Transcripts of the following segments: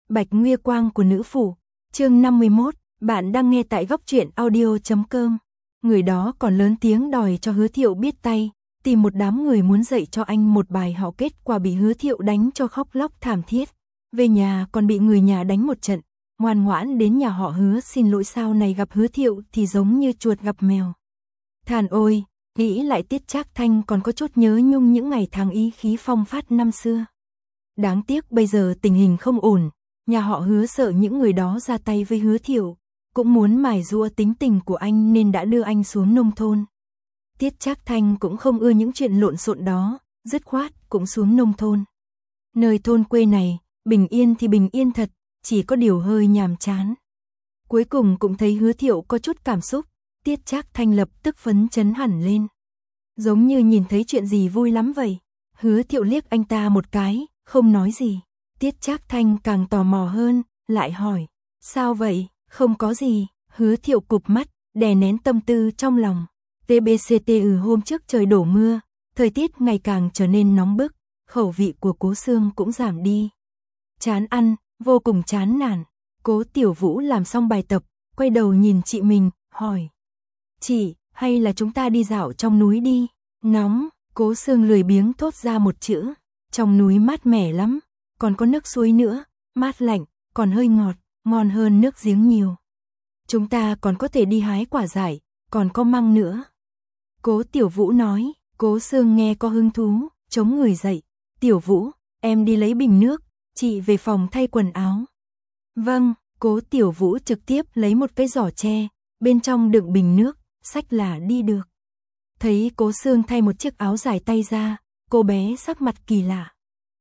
Bạch Nguy Quang của nữ phủ, chương 51, bạn đang nghe tại góc truyện audio.com. Người đó còn lớn tiếng đòi cho Hứa Thiệu biết tay, tìm một đám người muốn dạy cho anh một bài học, kết quả bị Hứa Thiệu đánh cho khóc lóc thảm thiết. Về nhà còn bị người nhà đánh một trận, ngoan ngoãn đến nhà họ Hứa xin lỗi, sau này gặp Hứa Thiệu thì giống như chuột gặp mèo. Thàn ôi, nghĩ lại Tiết Trác Thanh còn có chút nhớ nhung những ngày tháng ý khí phong phát năm xưa. Đáng tiếc bây giờ tình hình không ổn, nhà họ Hứa sợ những người đó ra tay với Hứa Thiệu, cũng muốn mài giũa tính tình của anh nên đã đưa anh xuống nông thôn. Tiết Trác Thanh cũng không ưa những chuyện lộn xộn đó, dứt khoát cũng xuống nông thôn. Nơi thôn quê này, bình yên thì bình yên thật, chỉ có điều hơi nhàm chán. Cuối cùng cũng thấy Hứa Thiệu có chút cảm xúc, Tiết Trác Thanh lập tức phấn chấn hẳn lên. Giống như nhìn thấy chuyện gì vui lắm vậy. Hứa Thiệu liếc anh ta một cái, không nói gì. Tiết Trác Thanh càng tò mò hơn, lại hỏi, sao vậy? Không có gì. Hứa Thiệu cụp mắt, đè nén tâm tư trong lòng. TBCTU hôm trước trời đổ mưa, thời tiết ngày càng trở nên nóng bức, khẩu vị của Cố Sương cũng giảm đi. Chán ăn, vô cùng chán nản. Cố Tiểu Vũ làm xong bài tập, quay đầu nhìn chị mình, hỏi, chị, hay là chúng ta đi dạo trong núi đi? Nóng. Cố Sương lười biếng thốt ra một chữ. Trong núi mát mẻ lắm, còn có nước suối nữa, mát lạnh, còn hơi ngọt, ngon hơn nước giếng nhiều. Chúng ta còn có thể đi hái quả dại, còn có măng nữa. Cố Tiểu Vũ nói. Cố Sương nghe có hứng thú, chống người dậy. Tiểu Vũ, em đi lấy bình nước, chị về phòng thay quần áo. Vâng. Cố Tiểu Vũ trực tiếp lấy một cái giỏ tre, bên trong đựng bình nước, xách là đi được. Thấy Cố Sương thay một chiếc áo dài tay ra, cô bé sắc mặt kỳ lạ.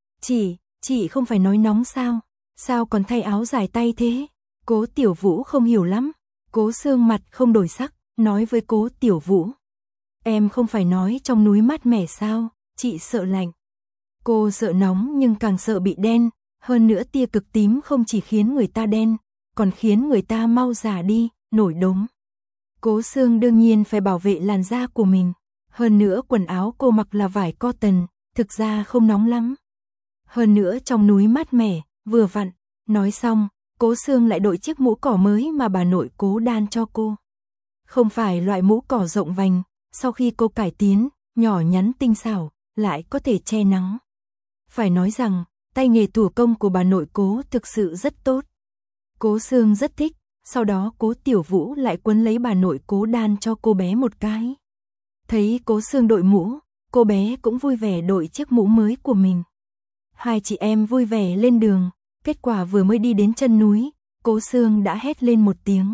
Chị không phải nói nóng sao? Sao còn thay áo dài tay thế? Cố Tiểu Vũ không hiểu lắm. Cố Sương mặt không đổi sắc, nói với Cố Tiểu Vũ. Em không phải nói trong núi mát mẻ sao? Chị sợ lạnh. Cô sợ nóng nhưng càng sợ bị đen, hơn nữa tia cực tím không chỉ khiến người ta đen, còn khiến người ta mau già đi, nổi đốm. Cố Sương đương nhiên phải bảo vệ làn da của mình. Hơn nữa quần áo cô mặc là vải cotton, thực ra không nóng lắm. Hơn nữa trong núi mát mẻ, vừa vặn. Nói xong, Cố Sương lại đội chiếc mũ cỏ mới mà bà nội Cố đan cho cô. Không phải loại mũ cỏ rộng vành, sau khi cô cải tiến, nhỏ nhắn tinh xảo, lại có thể che nắng. Phải nói rằng, tay nghề thủ công của bà nội Cố thực sự rất tốt. Cố Sương rất thích, sau đó Cố Tiểu Vũ lại quấn lấy bà nội Cố đan cho cô bé một cái. Thấy Cố Sương đội mũ, cô bé cũng vui vẻ đội chiếc mũ mới của mình. Hai chị em vui vẻ lên đường, kết quả vừa mới đi đến chân núi, Cố Sương đã hét lên một tiếng.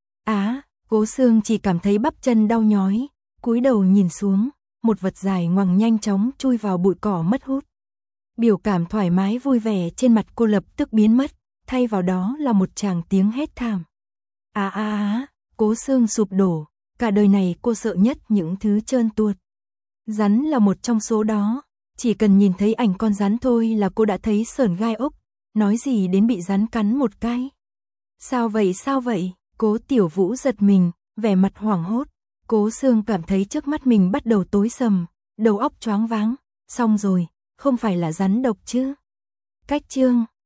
Cố Sương chỉ cảm thấy bắp chân đau nhói, cúi đầu nhìn xuống, một vật dài ngoằng nhanh chóng chui vào bụi cỏ mất hút. Biểu cảm thoải mái vui vẻ trên mặt cô lập tức biến mất, thay vào đó là một tràng tiếng hét thảm. Cố Sương sụp đổ, cả đời này cô sợ nhất những thứ trơn tuột. Rắn là một trong số đó, chỉ cần nhìn thấy ảnh con rắn thôi là cô đã thấy sởn gai ốc, nói gì đến bị rắn cắn một cái. Sao vậy? Cố Tiểu Vũ giật mình, vẻ mặt hoảng hốt. Cố Sương cảm thấy trước mắt mình bắt đầu tối sầm, đầu óc choáng váng. Xong rồi, không phải là rắn độc chứ? Cách chương